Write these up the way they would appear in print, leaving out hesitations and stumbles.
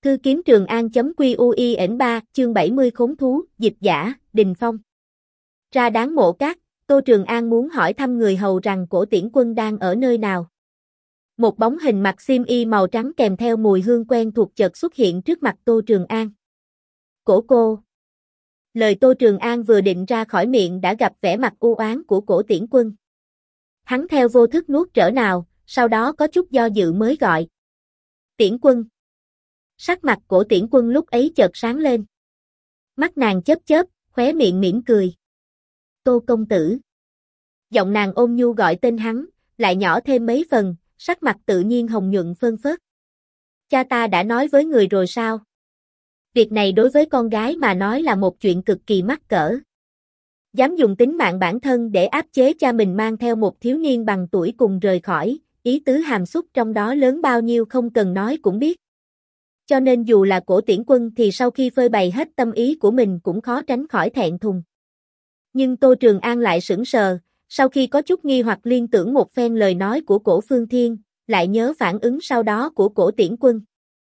Cư kiếm Trường An.quy.ui.3, chương 70 khốn thú, dịch giả, Đình Phong. Ra Đáng Mộ Các, Tô Trường An muốn hỏi thăm người hầu rằng Cổ Tiễn Quân đang ở nơi nào. Một bóng hình mặc xiêm y màu trắng kèm theo mùi hương quen thuộc chợt xuất hiện trước mặt Tô Trường An. Cổ cô. Lời Tô Trường An vừa định ra khỏi miệng đã gặp vẻ mặt u oán của Cổ Tiễn Quân. Hắn theo vô thức nuốt trở nào, sau đó có chút do dự mới gọi. Tiễn Quân. Sắc mặt Cổ Tiễn Quân lúc ấy chợt sáng lên. Mắt nàng chớp chớp, khóe miệng mỉm cười. Tô công tử. Giọng nàng ôn nhu gọi tên hắn, lại nhỏ thêm mấy phần, sắc mặt tự nhiên hồng nhuận phơn phớt. Cha ta đã nói với người rồi sao? Việc này đối với con gái mà nói là một chuyện cực kỳ mắc cỡ. Dám dùng tính mạng bản thân để áp chế cha mình mang theo một thiếu niên bằng tuổi cùng rời khỏi, ý tứ hàm xúc trong đó lớn bao nhiêu không cần nói cũng biết. Cho nên dù là Cổ Tiễn Quân thì sau khi phơi bày hết tâm ý của mình cũng khó tránh khỏi thẹn thùng. Nhưng Tô Trường An lại sững sờ, sau khi có chút nghi hoặc liên tưởng một phen lời nói của Cổ Phương Thiên, lại nhớ phản ứng sau đó của Cổ Tiễn Quân.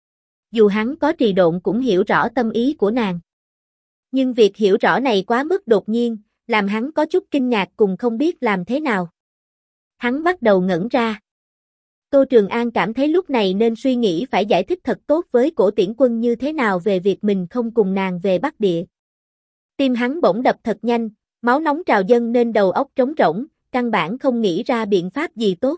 Dù hắn có trì độn cũng hiểu rõ tâm ý của nàng. Nhưng việc hiểu rõ này quá mức đột nhiên, làm hắn có chút kinh ngạc cùng không biết làm thế nào. Hắn bắt đầu ngẩn ra. Tô Trường An cảm thấy lúc này nên suy nghĩ phải giải thích thật tốt với Cổ Tiễn Quân như thế nào về việc mình không cùng nàng về Bắc Địa. Tim hắn bỗng đập thật nhanh, máu nóng trào dâng nên đầu óc trống rỗng, căn bản không nghĩ ra biện pháp gì tốt.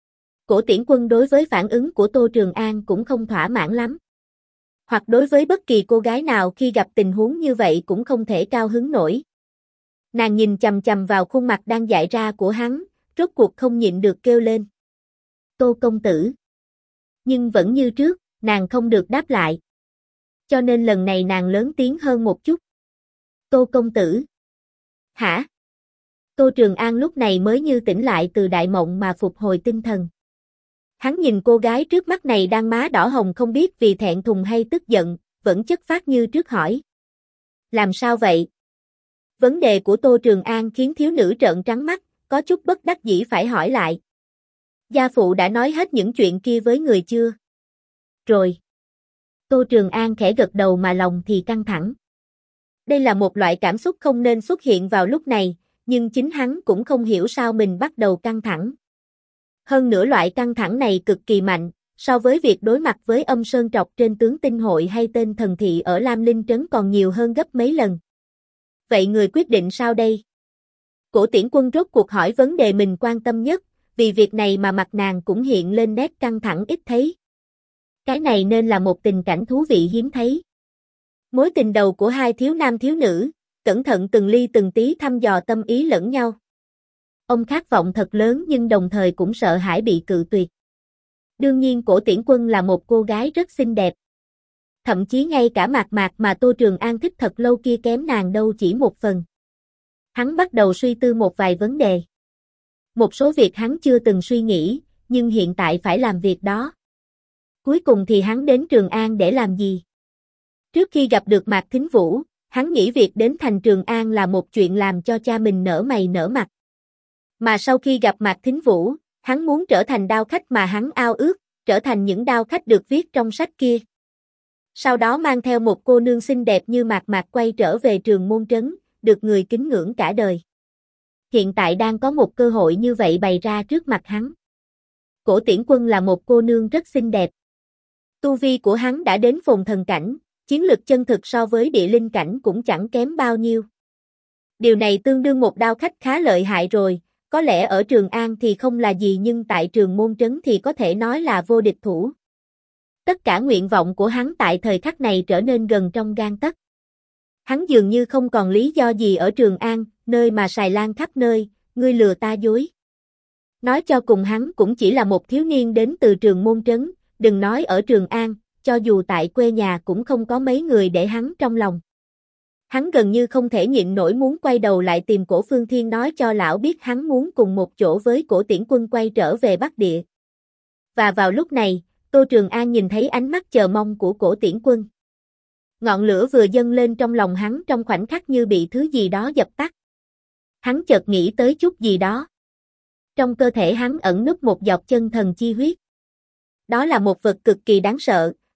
Cổ Tiễn Quân đối với phản ứng của Tô Trường An cũng không thỏa mãn lắm. Hoặc đối với bất kỳ cô gái nào khi gặp tình huống như vậy cũng không thể cao hứng nổi. Nàng nhìn chằm chằm vào khuôn mặt đang dại ra của hắn, rốt cuộc không nhịn được kêu lên. Tô công tử. Nhưng vẫn như trước, nàng không được đáp lại. Cho nên lần này nàng lớn tiếng hơn một chút. Tô công tử. Hả? Tô Trường An lúc này mới như tỉnh lại từ đại mộng mà phục hồi tinh thần. Hắn nhìn cô gái trước mắt này đang má đỏ hồng không biết vì thẹn thùng hay tức giận, vẫn chất phác như trước hỏi. Làm sao vậy? Vấn đề của Tô Trường An khiến thiếu nữ trợn trắng mắt, có chút bất đắc dĩ phải hỏi lại. Gia phụ đã nói hết những chuyện kia với người chưa? Rồi. Tô Trường An khẽ gật đầu mà lòng thì căng thẳng. Đây là một loại cảm xúc không nên xuất hiện vào lúc này, nhưng chính hắn cũng không hiểu sao mình bắt đầu căng thẳng. Hơn nữa loại căng thẳng này cực kỳ mạnh, so với việc đối mặt với âm sơn trọc trên tướng tinh hội hay tên thần thị ở Lam Linh Trấn còn nhiều hơn gấp mấy lần. Vậy người quyết định sao đây? Cổ Tiễn Quân rốt cuộc hỏi vấn đề mình quan tâm nhất, vì việc này mà mặt nàng cũng hiện lên nét căng thẳng ít thấy. Cái này nên là một tình cảnh thú vị hiếm thấy. Mối tình đầu của hai thiếu nam thiếu nữ, cẩn thận từng ly từng tí thăm dò tâm ý lẫn nhau. Ông khát vọng thật lớn nhưng đồng thời cũng sợ hãi bị cự tuyệt. Đương nhiên Cổ Tiễn Quân là một cô gái rất xinh đẹp. Thậm chí ngay cả Mạc Mạc mà Tô Trường An thích thật lâu kia kém nàng đâu chỉ một phần. Hắn bắt đầu suy tư một vài vấn đề. Một số việc hắn chưa từng suy nghĩ, nhưng hiện tại phải làm việc đó. Cuối cùng thì hắn đến Trường An để làm gì? Trước khi gặp được Mạc Thính Vũ, hắn nghĩ việc đến thành Trường An là một chuyện làm cho cha mình nở mày nở mặt. Mà sau khi gặp Mạc Thính Vũ, hắn muốn trở thành đao khách mà hắn ao ước, trở thành những đao khách được viết trong sách kia. Sau đó mang theo một cô nương xinh đẹp như Mạc Mạc quay trở về Trường Môn Trấn, được người kính ngưỡng cả đời. Hiện tại đang có một cơ hội như vậy bày ra trước mặt hắn. Cổ Tiễn Quân là một cô nương rất xinh đẹp. Tu vi của hắn đã đến phồn thần cảnh, chiến lực chân thực so với địa linh cảnh cũng chẳng kém bao nhiêu. Điều này tương đương một đao khách khá lợi hại rồi, có lẽ ở Trường An thì không là gì nhưng tại Trường Môn Trấn thì có thể nói là vô địch thủ. Tất cả nguyện vọng của hắn tại thời khắc này trở nên gần trong gang tấc. Hắn dường như không còn lý do gì ở Trường An, nơi mà xài lan khắp nơi, ngươi lừa ta dối. Nói cho cùng hắn cũng chỉ là một thiếu niên đến từ Trường Môn Trấn, đừng nói ở Trường An, cho dù tại quê nhà cũng không có mấy người để hắn trong lòng. Hắn gần như không thể nhịn nổi muốn quay đầu lại tìm Cổ Phương Thiên nói cho lão biết hắn muốn cùng một chỗ với Cổ Tiễn Quân quay trở về Bắc Địa. Và vào lúc này, Tô Trường An nhìn thấy ánh mắt chờ mong của Cổ Tiễn Quân. Ngọn lửa vừa dâng lên trong lòng hắn trong khoảnh khắc như bị thứ gì đó dập tắt. Hắn chợt nghĩ tới chút gì đó. Trong cơ thể hắn ẩn núp một giọt chân thần chi huyết. Đó là một vật cực kỳ đáng sợ,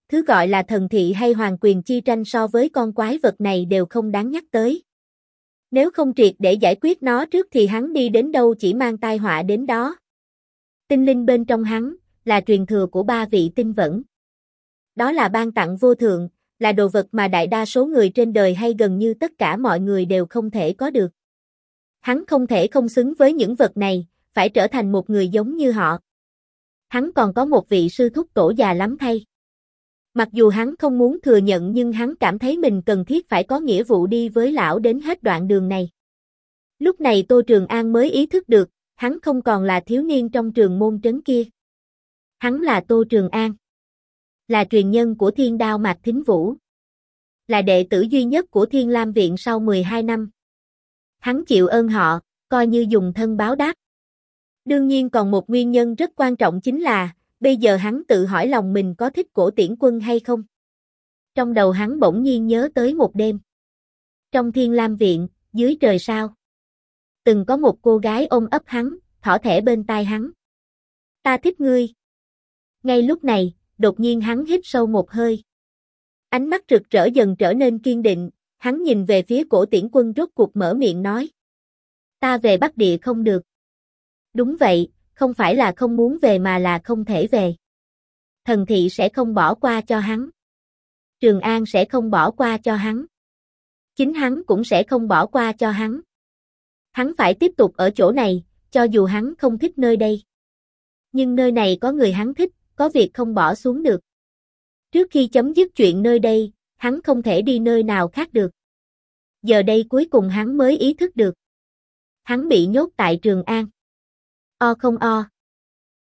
thứ gọi là thần thị hay hoàng quyền chi tranh so với con quái vật này đều không đáng nhắc tới. Nếu không triệt để giải quyết nó trước thì hắn đi đến đâu chỉ mang tai họa đến đó. Tinh linh bên trong hắn là truyền thừa của 3 vị tinh vẫn. Đó là ban tặng vô thượng, là đồ vật mà đại đa số người trên đời hay gần như tất cả mọi người đều không thể có được. Hắn không thể không xứng với những vật này, phải trở thành một người giống như họ. Hắn còn có một vị sư thúc tổ già lắm thay. Mặc dù hắn không muốn thừa nhận nhưng hắn cảm thấy mình cần thiết phải có nghĩa vụ đi với lão đến hết đoạn đường này. Lúc này Tô Trường An mới ý thức được, hắn không còn là thiếu niên trong trường môn trấn kia. Hắn là Tô Trường An. Là truyền nhân của Thiên Đao Mạc Thính Vũ. Là đệ tử duy nhất của Thiên Lam Viện sau 12 năm. Hắn chịu ơn họ, coi như dùng thân báo đáp. Đương nhiên còn một nguyên nhân rất quan trọng chính là, bây giờ hắn tự hỏi lòng mình có thích Cổ Tiễn Quân hay không. Trong đầu hắn bỗng nhiên nhớ tới một đêm. Trong Thiên Lam Viện, dưới trời sao. Từng có một cô gái ôm ấp hắn, thỏ thẻ bên tai hắn. Ta thích ngươi. Ngay lúc này, đột nhiên hắn hít sâu một hơi. Ánh mắt rực rỡ dần trở nên kiên định, hắn nhìn về phía Cổ Tiễn Quân rốt cuộc mở miệng nói. Ta về Bắc Địa không được. Đúng vậy, không phải là không muốn về mà là không thể về. Thần thị sẽ không bỏ qua cho hắn. Trường An sẽ không bỏ qua cho hắn. Chính hắn cũng sẽ không bỏ qua cho hắn. Hắn phải tiếp tục ở chỗ này, cho dù hắn không thích nơi đây. Nhưng nơi này có người hắn thích, có việc không bỏ xuống được. Trước khi chấm dứt chuyện nơi đây, hắn không thể đi nơi nào khác được. Giờ đây cuối cùng hắn mới ý thức được. Hắn bị nhốt tại Trường An. O không o.